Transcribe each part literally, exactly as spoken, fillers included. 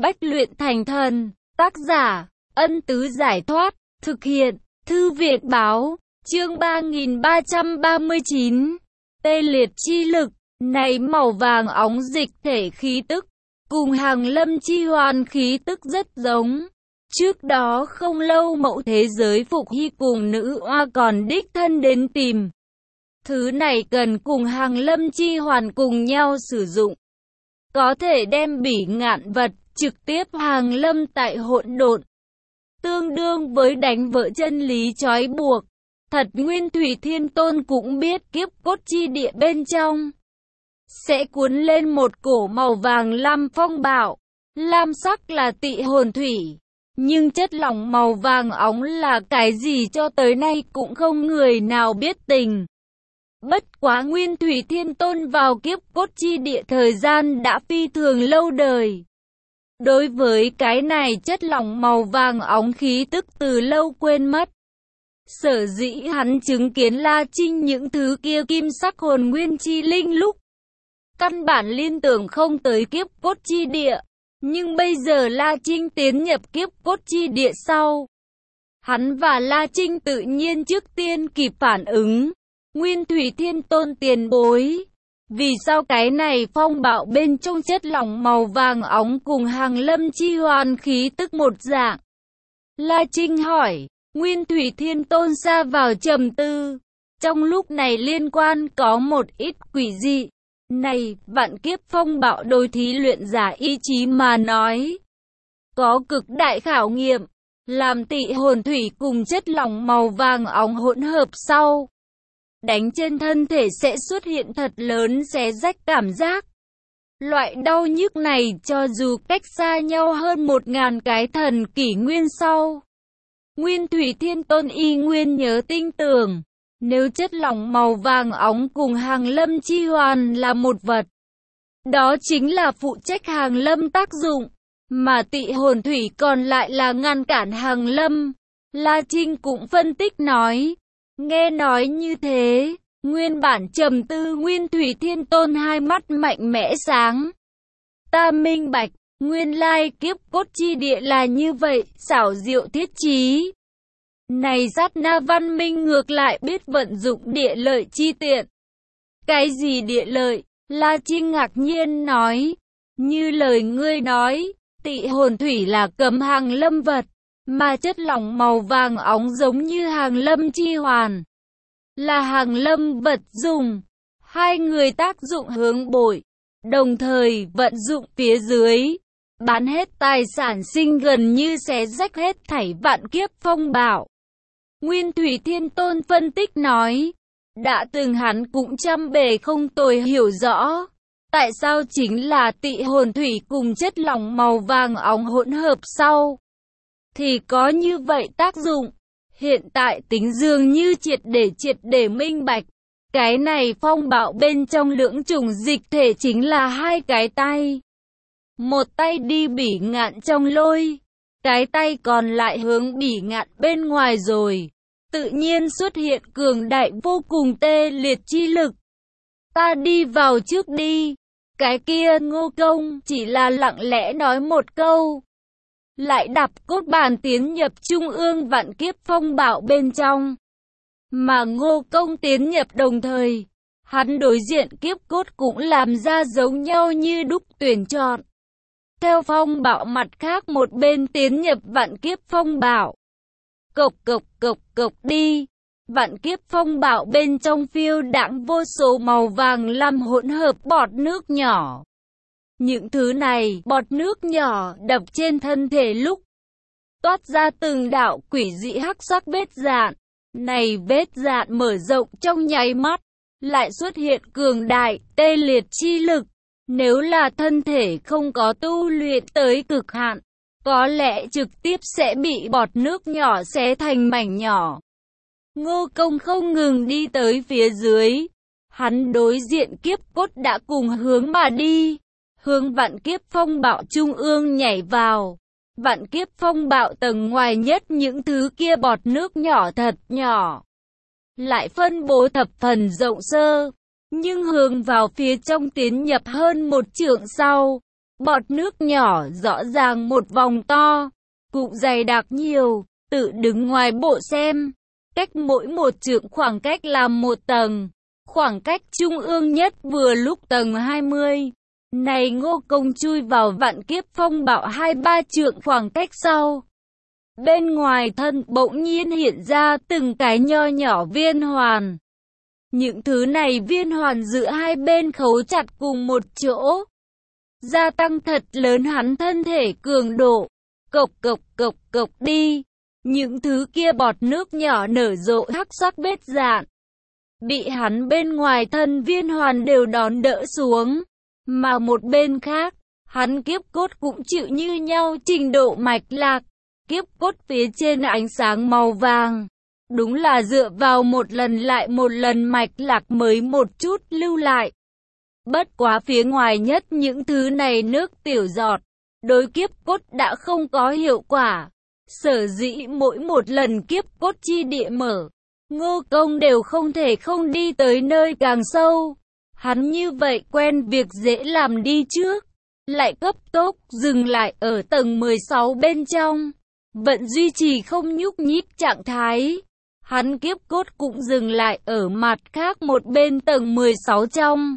bách luyện thành thần. Tác giả, Ân Tứ Giải Thoát. Thực hiện, Thư Viện Báo. Chương ba nghìn ba trăm ba mươi chín. Tê liệt chi lực. Này màu vàng óng dịch thể khí tức, cùng Hàng Lâm chi hoàn khí tức rất giống. Trước đó không lâu Mậu thế giới Phục Hy cùng nữ oa còn đích thân đến tìm. Thứ này cần cùng Hàng Lâm chi hoàn cùng nhau sử dụng. Có thể đem bỉ ngạn vật trực tiếp hàng lâm tại hỗn độn. Tương đương với đánh vỡ chân lý trói buộc. Thật Nguyên Thủy Thiên Tôn cũng biết kiếp cốt chi địa bên trong sẽ cuốn lên một cổ màu vàng lam phong bạo. Lam sắc là tị hồn thủy. Nhưng chất lỏng màu vàng óng là cái gì cho tới nay cũng không người nào biết tình. Bất quá Nguyên Thủy Thiên Tôn vào kiếp cốt chi địa thời gian đã phi thường lâu đời. Đối với cái này chất lỏng màu vàng óng khí tức từ lâu quên mất. Sở dĩ hắn chứng kiến La Trinh những thứ kia kim sắc hồn nguyên chi linh lúc căn bản liên tưởng không tới kiếp cốt chi địa. Nhưng bây giờ La Trinh tiến nhập kiếp cốt chi địa sau. Hắn và La Trinh tự nhiên trước tiên kịp phản ứng. Nguyên Thủy Thiên Tôn tiền bối. Vì sao cái này phong bạo bên trong chất lỏng màu vàng óng cùng Hàng Lâm chi hoàn khí tức một dạng? La Trinh hỏi. Nguyên Thủy Thiên Tôn sa vào trầm tư. Trong lúc này liên quan có một ít quỷ dị. Này, vạn kiếp phong bạo đối thí luyện giả ý chí mà nói. Có cực đại khảo nghiệm. Làm tị hồn thủy cùng chất lỏng màu vàng óng hỗn hợp sau. Đánh trên thân thể sẽ xuất hiện thật lớn xé rách cảm giác. Loại đau nhức này cho dù cách xa nhau hơn một ngàn cái thần kỷ nguyên sau. Nguyên Thủy Thiên Tôn y nguyên nhớ tinh tường. Nếu chất lỏng màu vàng óng cùng Hàng Lâm chi hoàn là một vật. Đó chính là phụ trách Hàng Lâm tác dụng. Mà tị hồn thủy còn lại là ngăn cản Hàng Lâm. La Trinh cũng phân tích nói. Nghe nói như thế. Nguyên bản trầm tư Nguyên Thủy Thiên Tôn hai mắt mạnh mẽ sáng. Ta minh bạch. Nguyên lai kiếp cốt chi địa là như vậy, xảo diệu thiết trí. Này sát na văn minh ngược lại biết vận dụng địa lợi chi tiện. Cái gì địa lợi? La Trinh ngạc nhiên nói. Như lời ngươi nói, tị hồn thủy là cấm Hàng Lâm vật, mà chất lỏng màu vàng óng giống như Hàng Lâm chi hoàn. Là Hàng Lâm vật dùng. Hai người tác dụng hướng bội, đồng thời vận dụng phía dưới. Bán hết tài sản sinh gần như xé rách hết thảy vạn kiếp phong bạo. Nguyên Thủy Thiên Tôn phân tích nói. Đã từng hắn cũng trăm bề không tồi hiểu rõ. Tại sao chính là tị hồn thủy cùng chất lỏng màu vàng óng hỗn hợp sau. Thì có như vậy tác dụng. Hiện tại tính dường như triệt để triệt để minh bạch. Cái này phong bạo bên trong lưỡng trùng dịch thể chính là hai cái tay. Một tay đi bỉ ngạn trong lôi. Cái tay còn lại hướng bỉ ngạn bên ngoài rồi. Tự nhiên xuất hiện cường đại vô cùng tê liệt chi lực. Ta đi vào trước đi. Cái kia Ngô Công chỉ là lặng lẽ nói một câu. Lại đạp cốt bàn tiến nhập trung ương vạn kiếp phong bạo bên trong. Mà Ngô Công tiến nhập đồng thời. Hắn đối diện kiếp cốt cũng làm ra giống nhau như đúc tuyển chọn. Theo phong bạo mặt khác một bên tiến nhập vạn kiếp phong bạo. Cộc cộc cộc cộc đi. Vạn kiếp phong bạo bên trong phiêu đãng vô số màu vàng lam hỗn hợp bọt nước nhỏ. Những thứ này, bọt nước nhỏ đập trên thân thể lúc toát ra từng đạo quỷ dị hắc sắc vết dạn. Này vết dạn mở rộng trong nháy mắt, lại xuất hiện cường đại, tê liệt chi lực. Nếu là thân thể không có tu luyện tới cực hạn, có lẽ trực tiếp sẽ bị bọt nước nhỏ xé thành mảnh nhỏ. Ngô Công không ngừng đi tới phía dưới. Hắn đối diện kiếp cốt đã cùng hướng mà đi. Hướng vạn kiếp phong bạo trung ương nhảy vào. Vạn kiếp phong bạo tầng ngoài nhất những thứ kia bọt nước nhỏ thật nhỏ. Lại phân bố thập phần rộng sơ. Nhưng hướng vào phía trong tiến nhập hơn một trượng sau. Bọt nước nhỏ rõ ràng một vòng to, cũng dày đặc nhiều, tự đứng ngoài bộ xem. Cách mỗi một trượng khoảng cách là một tầng. Khoảng cách trung ương nhất vừa lúc tầng hai mươi. Này Ngô Công chui vào vạn kiếp phong bạo hai ba trượng khoảng cách sau. Bên ngoài thân bỗng nhiên hiện ra từng cái nho nhỏ viên hoàn. Những thứ này viên hoàn giữa hai bên khấu chặt cùng một chỗ. Gia tăng thật lớn hắn thân thể cường độ. Cộc cộc cộc cộc đi. Những thứ kia bọt nước nhỏ nở rộ hắc sắc vết dạn. Bị hắn bên ngoài thân viên hoàn đều đón đỡ xuống. Mà một bên khác, hắn kiếp cốt cũng chịu như nhau trình độ mạch lạc. Kiếp cốt phía trên ánh sáng màu vàng. Đúng là dựa vào một lần lại một lần mạch lạc mới một chút lưu lại. Bất quá phía ngoài nhất những thứ này nước tiểu giọt, đối kiếp cốt đã không có hiệu quả. Sở dĩ mỗi một lần kiếp cốt chi địa mở, Ngô Công đều không thể không đi tới nơi càng sâu. Hắn như vậy quen việc dễ làm đi trước, lại cấp tốc dừng lại ở tầng mười sáu bên trong, vẫn duy trì không nhúc nhích trạng thái. Hắn kiếp cốt cũng dừng lại ở mặt khác một bên tầng mười sáu trong.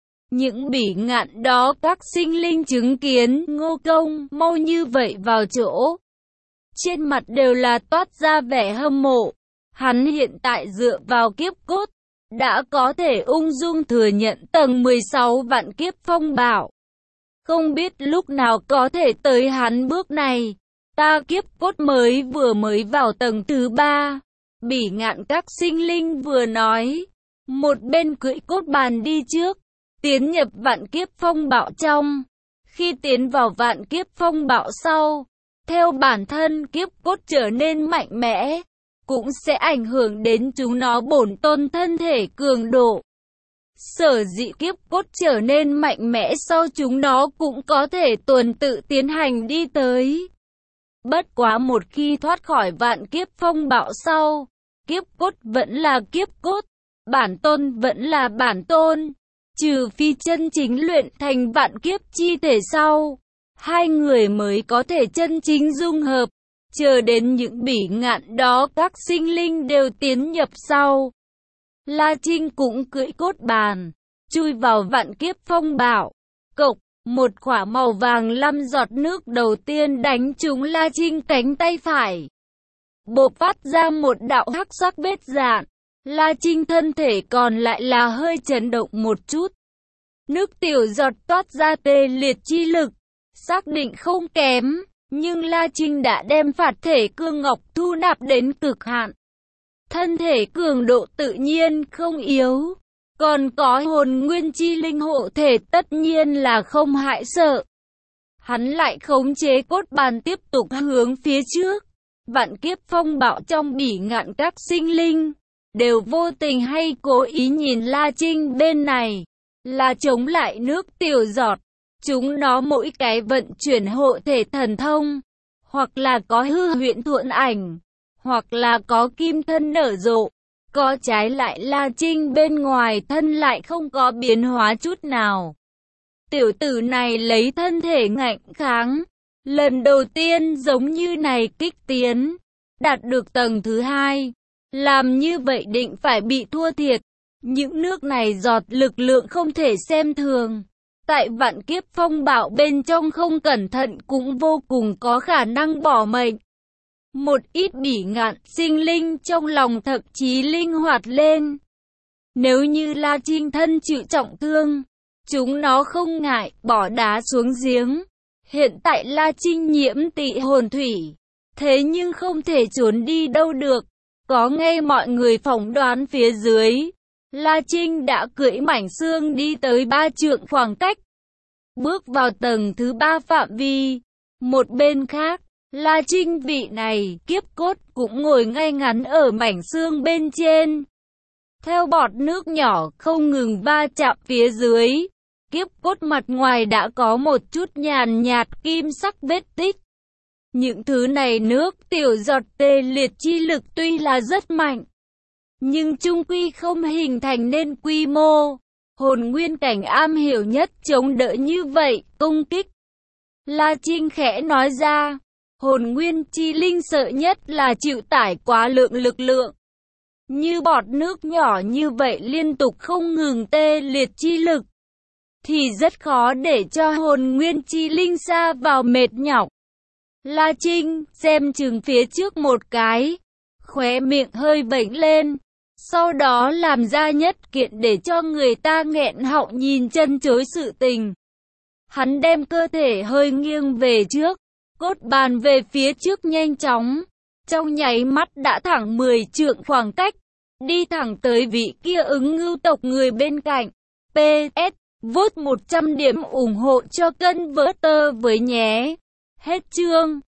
Những bỉ ngạn đó các sinh linh chứng kiến Ngô Công mau như vậy vào chỗ. Trên mặt đều là toát ra vẻ hâm mộ. Hắn hiện tại dựa vào kiếp cốt, đã có thể ung dung thừa nhận tầng mười sáu vạn kiếp phong bạo. Không biết lúc nào có thể tới hắn bước này. Ta kiếp cốt mới vừa mới vào tầng thứ ba. Bỉ ngạn các sinh linh vừa nói. Một bên cưỡi cốt bàn đi trước, tiến nhập vạn kiếp phong bạo trong. Khi tiến vào vạn kiếp phong bạo sau, theo bản thân kiếp cốt trở nên mạnh mẽ, cũng sẽ ảnh hưởng đến chúng nó bổn tôn thân thể cường độ. Sở dĩ kiếp cốt trở nên mạnh mẽ sau chúng nó cũng có thể tuần tự tiến hành đi tới. Bất quá một khi thoát khỏi vạn kiếp phong bạo sau, kiếp cốt vẫn là kiếp cốt, bản tôn vẫn là bản tôn. Trừ phi chân chính luyện thành vạn kiếp chi thể sau, hai người mới có thể chân chính dung hợp. Chờ đến những bỉ ngạn đó các sinh linh đều tiến nhập sau. La Trinh cũng cưỡi cốt bàn, chui vào vạn kiếp phong bạo. Cộc, một quả màu vàng lăm giọt nước đầu tiên đánh trúng La Trinh cánh tay phải. Bộc phát ra một đạo hắc sắc vết dạn. La Trinh thân thể còn lại là hơi chấn động một chút. Nước tiểu giọt toát ra tê liệt chi lực, xác định không kém. Nhưng La Trinh đã đem phạt thể cương ngọc thu nạp đến cực hạn. Thân thể cường độ tự nhiên không yếu. Còn có hồn nguyên chi linh hộ thể tất nhiên là không hại sợ. Hắn lại khống chế cốt bàn tiếp tục hướng phía trước. Vạn kiếp phong bạo trong bỉ ngạn các sinh linh, đều vô tình hay cố ý nhìn La Trinh bên này, là chống lại nước tiểu giọt. Chúng nó mỗi cái vận chuyển hộ thể thần thông, hoặc là có hư huyễn thuận ảnh, hoặc là có kim thân nở rộ. Có trái lại La Trinh bên ngoài thân lại không có biến hóa chút nào. Tiểu tử này lấy thân thể ngạnh kháng, lần đầu tiên giống như này kích tiến, đạt được tầng thứ hai. Làm như vậy định phải bị thua thiệt. Những nước này giọt lực lượng không thể xem thường. Tại vạn kiếp phong bạo bên trong không cẩn thận cũng vô cùng có khả năng bỏ mệnh. Một ít bỉ ngạn sinh linh trong lòng thậm chí linh hoạt lên. Nếu như La Trinh thân chịu trọng thương, chúng nó không ngại bỏ đá xuống giếng. Hiện tại La Trinh nhiễm tị hồn thủy, thế nhưng không thể trốn đi đâu được. Có nghe mọi người phỏng đoán phía dưới, La Trinh đã cưỡi mảnh xương đi tới ba trượng khoảng cách, bước vào tầng thứ ba phạm vi. Một bên khác, La Trinh vị này kiếp cốt cũng ngồi ngay ngắn ở mảnh xương bên trên. Theo bọt nước nhỏ không ngừng va chạm phía dưới, kiếp cốt mặt ngoài đã có một chút nhàn nhạt kim sắc vết tích. Những thứ này nước tiểu giọt tê liệt chi lực tuy là rất mạnh, nhưng chung quy không hình thành nên quy mô. Hồn nguyên cảnh am hiểu nhất chống đỡ như vậy, công kích, La Trinh khẽ nói ra. Hồn nguyên chi linh sợ nhất là chịu tải quá lượng lực lượng. Như bọt nước nhỏ như vậy liên tục không ngừng tê liệt chi lực, thì rất khó để cho hồn nguyên chi linh sa vào mệt nhọc. La Trinh xem chừng phía trước một cái, khóe miệng hơi vểnh lên, sau đó làm ra nhất kiện để cho người ta nghẹn họng nhìn chân chối sự tình. Hắn đem cơ thể hơi nghiêng về trước, cốt bàn về phía trước nhanh chóng, trong nháy mắt đã thẳng mười trượng khoảng cách, đi thẳng tới vị kia ứng ngưu tộc người bên cạnh. pê ét Vote một trăm điểm ủng hộ cho kênh Vỡ Tơ với nhé. Hết chương.